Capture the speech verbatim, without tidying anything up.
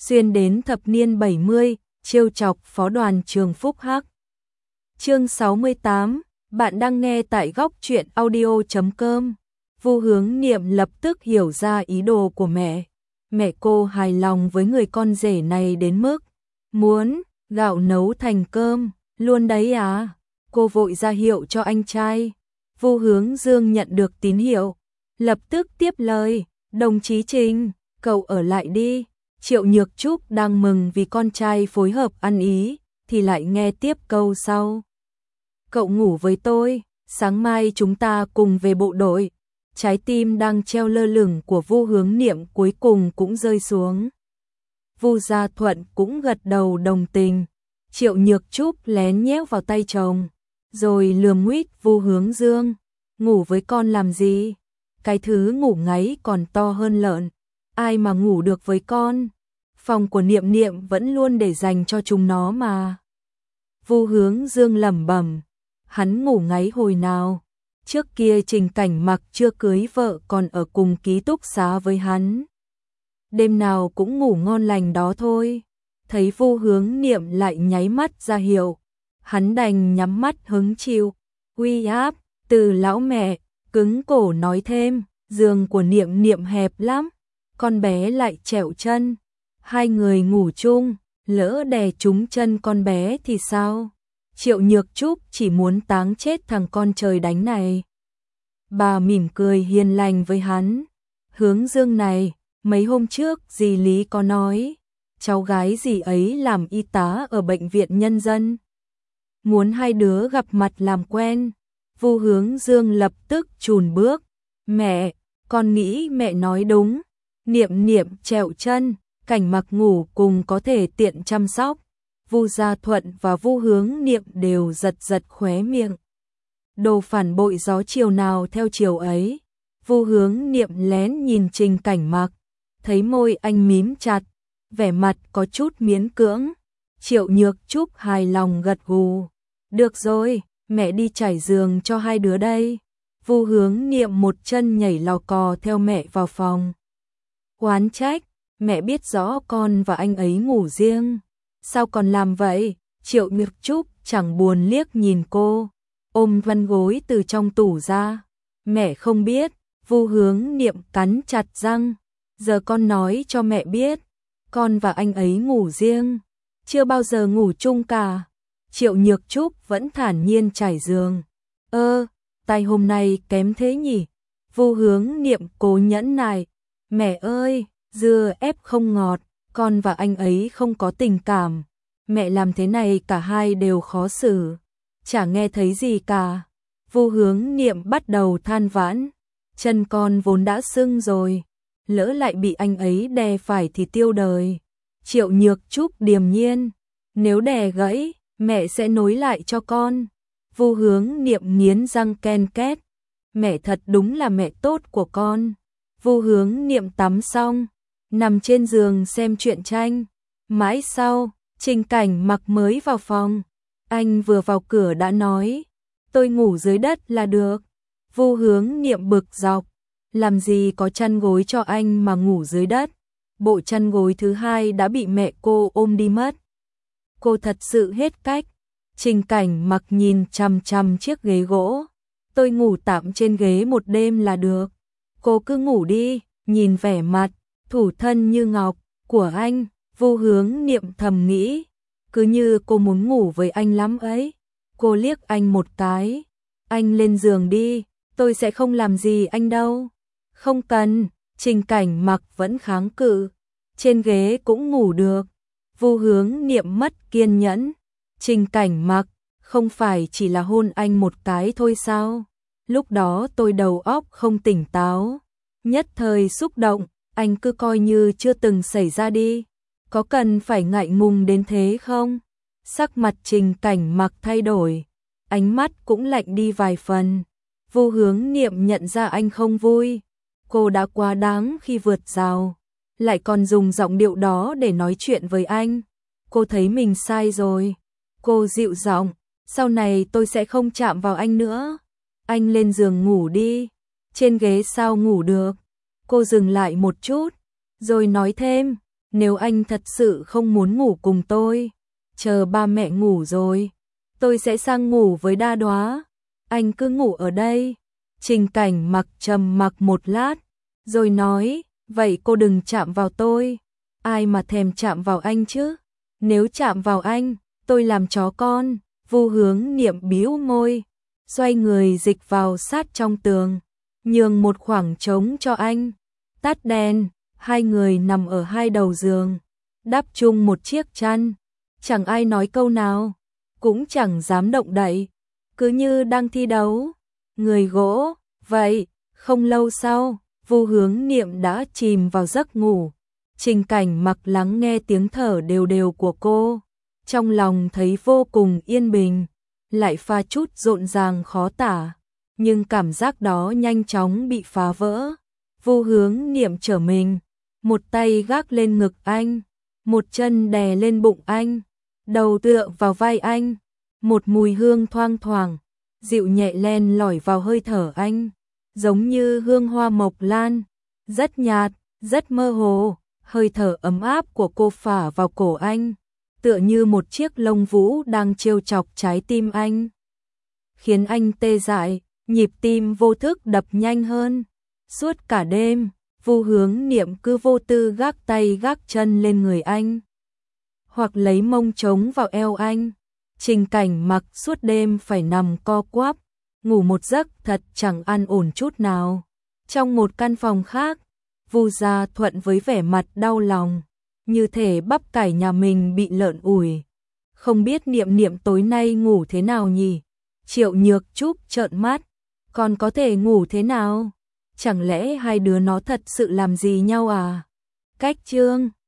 xuyên đến thập niên bảy mươi, trêu chọc phó đoàn trường Phúc Hắc. Chương sáu mươi tám, bạn đang nghe tại góc truyện audio chấm com. Vu Hướng Niệm lập tức hiểu ra ý đồ của mẹ. Mẹ cô hài lòng với người con rể này đến mức muốn gạo nấu thành cơm, luôn đấy à? Cô vội ra hiệu cho anh trai. Vu Hướng Dương nhận được tín hiệu, lập tức tiếp lời, đồng chí Trình, cậu ở lại đi. Triệu Nhược Trúc đang mừng vì con trai phối hợp ăn ý, thì lại nghe tiếp câu sau. Cậu ngủ với tôi, sáng mai chúng ta cùng về bộ đội. Trái tim đang treo lơ lửng của Vu Hướng Niệm cuối cùng cũng rơi xuống. Vu Gia Thuận cũng gật đầu đồng tình. Triệu Nhược Trúc lén nhéo vào tay chồng, rồi lườm nguýt Vu Hướng Dương, ngủ với con làm gì? Cái thứ ngủ ngáy còn to hơn lợn, ai mà ngủ được với con? Phòng của Niệm Niệm vẫn luôn để dành cho chúng nó mà. Vu Hướng Dương lẩm bẩm, hắn ngủ ngáy hồi nào? Trước kia Trình Cảnh Mặc chưa cưới vợ còn ở cùng ký túc xá với hắn. Đêm nào cũng ngủ ngon lành đó thôi. Thấy Vu Hướng Niệm lại nháy mắt ra hiệu, hắn đành nhắm mắt hứng chịu. Uy áp từ lão mẹ, cứng cổ nói thêm, giường của Niệm Niệm hẹp lắm, con bé lại trẹo chân. Hai người ngủ chung, lỡ đè trúng chân con bé thì sao? Triệu Nhược Trúc chỉ muốn táng chết thằng con trời đánh này. Bà mỉm cười hiền lành với hắn. Hướng Dương này, mấy hôm trước dì Lý có nói, cháu gái dì ấy làm y tá ở bệnh viện nhân dân. Muốn hai đứa gặp mặt làm quen. Vu Hướng Dương lập tức chùn bước. Mẹ, con nghĩ mẹ nói đúng. Niệm Niệm trẹo chân, Cảnh Mặc ngủ cùng có thể tiện chăm sóc. Vu Gia Thuận và Vu Hướng Niệm đều giật giật khóe miệng. Đồ phản bội gió chiều nào theo chiều ấy. Vu Hướng Niệm lén nhìn Trình Cảnh Mặc, thấy môi anh mím chặt, vẻ mặt có chút miễn cưỡng. Triệu Nhược Trúc hài lòng gật gù. Được rồi, mẹ đi trải giường cho hai đứa đây. Vu Hướng Niệm một chân nhảy lò cò theo mẹ vào phòng. Oán trách, mẹ biết rõ con và anh ấy ngủ riêng, sao còn làm vậy? Triệu Nhược Trúc chẳng buồn liếc nhìn cô, ôm văn gối từ trong tủ ra. Mẹ không biết. Vu Hướng Niệm cắn chặt răng. Giờ con nói cho mẹ biết, con và anh ấy ngủ riêng, chưa bao giờ ngủ chung cả. Triệu Nhược Trúc vẫn thản nhiên trải giường. Ơ, tay hôm nay kém thế nhỉ? Vu Hướng Niệm cố nhẫn nại. Mẹ ơi, dưa ép không ngọt, con và anh ấy không có tình cảm. Mẹ làm thế này cả hai đều khó xử. Chả nghe thấy gì cả. Vu Hướng Niệm bắt đầu than vãn. Chân con vốn đã sưng rồi, lỡ lại bị anh ấy đè phải thì tiêu đời. Triệu Nhược Trúc điềm nhiên. Nếu đè gãy, mẹ sẽ nối lại cho con. Vu Hướng Niệm nghiến răng ken két. Mẹ thật đúng là mẹ tốt của con. Vu Hướng Niệm tắm xong, nằm trên giường xem truyện tranh. Mãi sau, Trình Cảnh Mặc mới vào phòng. Anh vừa vào cửa đã nói, tôi ngủ dưới đất là được. Vu Hướng Niệm bực dọc, làm gì có chăn gối cho anh mà ngủ dưới đất. Bộ chăn gối thứ hai đã bị mẹ cô ôm đi mất. Cô thật sự hết cách. Trình Cảnh Mặc nhìn chằm chằm chiếc ghế gỗ. Tôi ngủ tạm trên ghế một đêm là được. Cô cứ ngủ đi. Nhìn vẻ mặt thủ thân như ngọc của anh, Vu Hướng Niệm thầm nghĩ, cứ như cô muốn ngủ với anh lắm ấy. Cô liếc anh một cái. Anh lên giường đi, tôi sẽ không làm gì anh đâu. Không cần. Trình Cảnh Mặc vẫn kháng cự. Trên ghế cũng ngủ được. Vu Hướng Niệm mất kiên nhẫn. Trình Cảnh Mặc, không phải chỉ là hôn anh một cái thôi sao? Lúc đó tôi đầu óc không tỉnh táo, nhất thời xúc động, anh cứ coi như chưa từng xảy ra đi. Có cần phải ngại ngùng đến thế không? Sắc mặt Trình Cảnh Mặc thay đổi, ánh mắt cũng lạnh đi vài phần. Vu Hướng Niệm nhận ra anh không vui. Cô đã quá đáng khi vượt rào, lại còn dùng giọng điệu đó để nói chuyện với anh. Cô thấy mình sai rồi. Cô dịu giọng, sau này tôi sẽ không chạm vào anh nữa. Anh lên giường ngủ đi. Trên ghế sao ngủ được? Cô dừng lại một chút, rồi nói thêm, nếu anh thật sự không muốn ngủ cùng tôi, chờ ba mẹ ngủ rồi, tôi sẽ sang ngủ với Đa Đoá, anh cứ ngủ ở đây. Trình Cảnh Mặc trầm mặc một lát, rồi nói, vậy cô đừng chạm vào tôi, ai mà thèm chạm vào anh chứ, nếu chạm vào anh, tôi làm chó con. Vu Hướng Niệm bĩu môi, xoay người dịch vào sát trong tường, nhường một khoảng trống cho anh, tắt đèn, hai người nằm ở hai đầu giường, đắp chung một chiếc chăn, chẳng ai nói câu nào, cũng chẳng dám động đậy, cứ như đang thi đấu, người gỗ. Vậy, không lâu sau, Vu Hướng Niệm đã chìm vào giấc ngủ. Trình Cảnh Mặc lắng nghe tiếng thở đều đều của cô, trong lòng thấy vô cùng yên bình, lại pha chút rộn ràng khó tả, nhưng cảm giác đó nhanh chóng bị phá vỡ. Vu Hướng Niệm trở mình, một tay gác lên ngực anh, một chân đè lên bụng anh, đầu tựa vào vai anh, một mùi hương thoang thoảng, dịu nhẹ len lỏi vào hơi thở anh, giống như hương hoa mộc lan, rất nhạt, rất mơ hồ, hơi thở ấm áp của cô phả vào cổ anh, tựa như một chiếc lông vũ đang trêu chọc trái tim anh, khiến anh tê dại, nhịp tim vô thức đập nhanh hơn. Suốt cả đêm, Vu Hướng Niệm cứ vô tư gác tay gác chân lên người anh, hoặc lấy mông trống vào eo anh. Trình Cảnh Mặc suốt đêm phải nằm co quắp, ngủ một giấc thật chẳng an ổn chút nào. Trong một căn phòng khác, Vu Gia Thuận với vẻ mặt đau lòng, như thể bắp cải nhà mình bị lợn ủi. Không biết Niệm Niệm tối nay ngủ thế nào nhỉ? Triệu Nhược Trúc trợn mắt, còn có thể ngủ thế nào? Chẳng lẽ hai đứa nó thật sự làm gì nhau à? Cách chương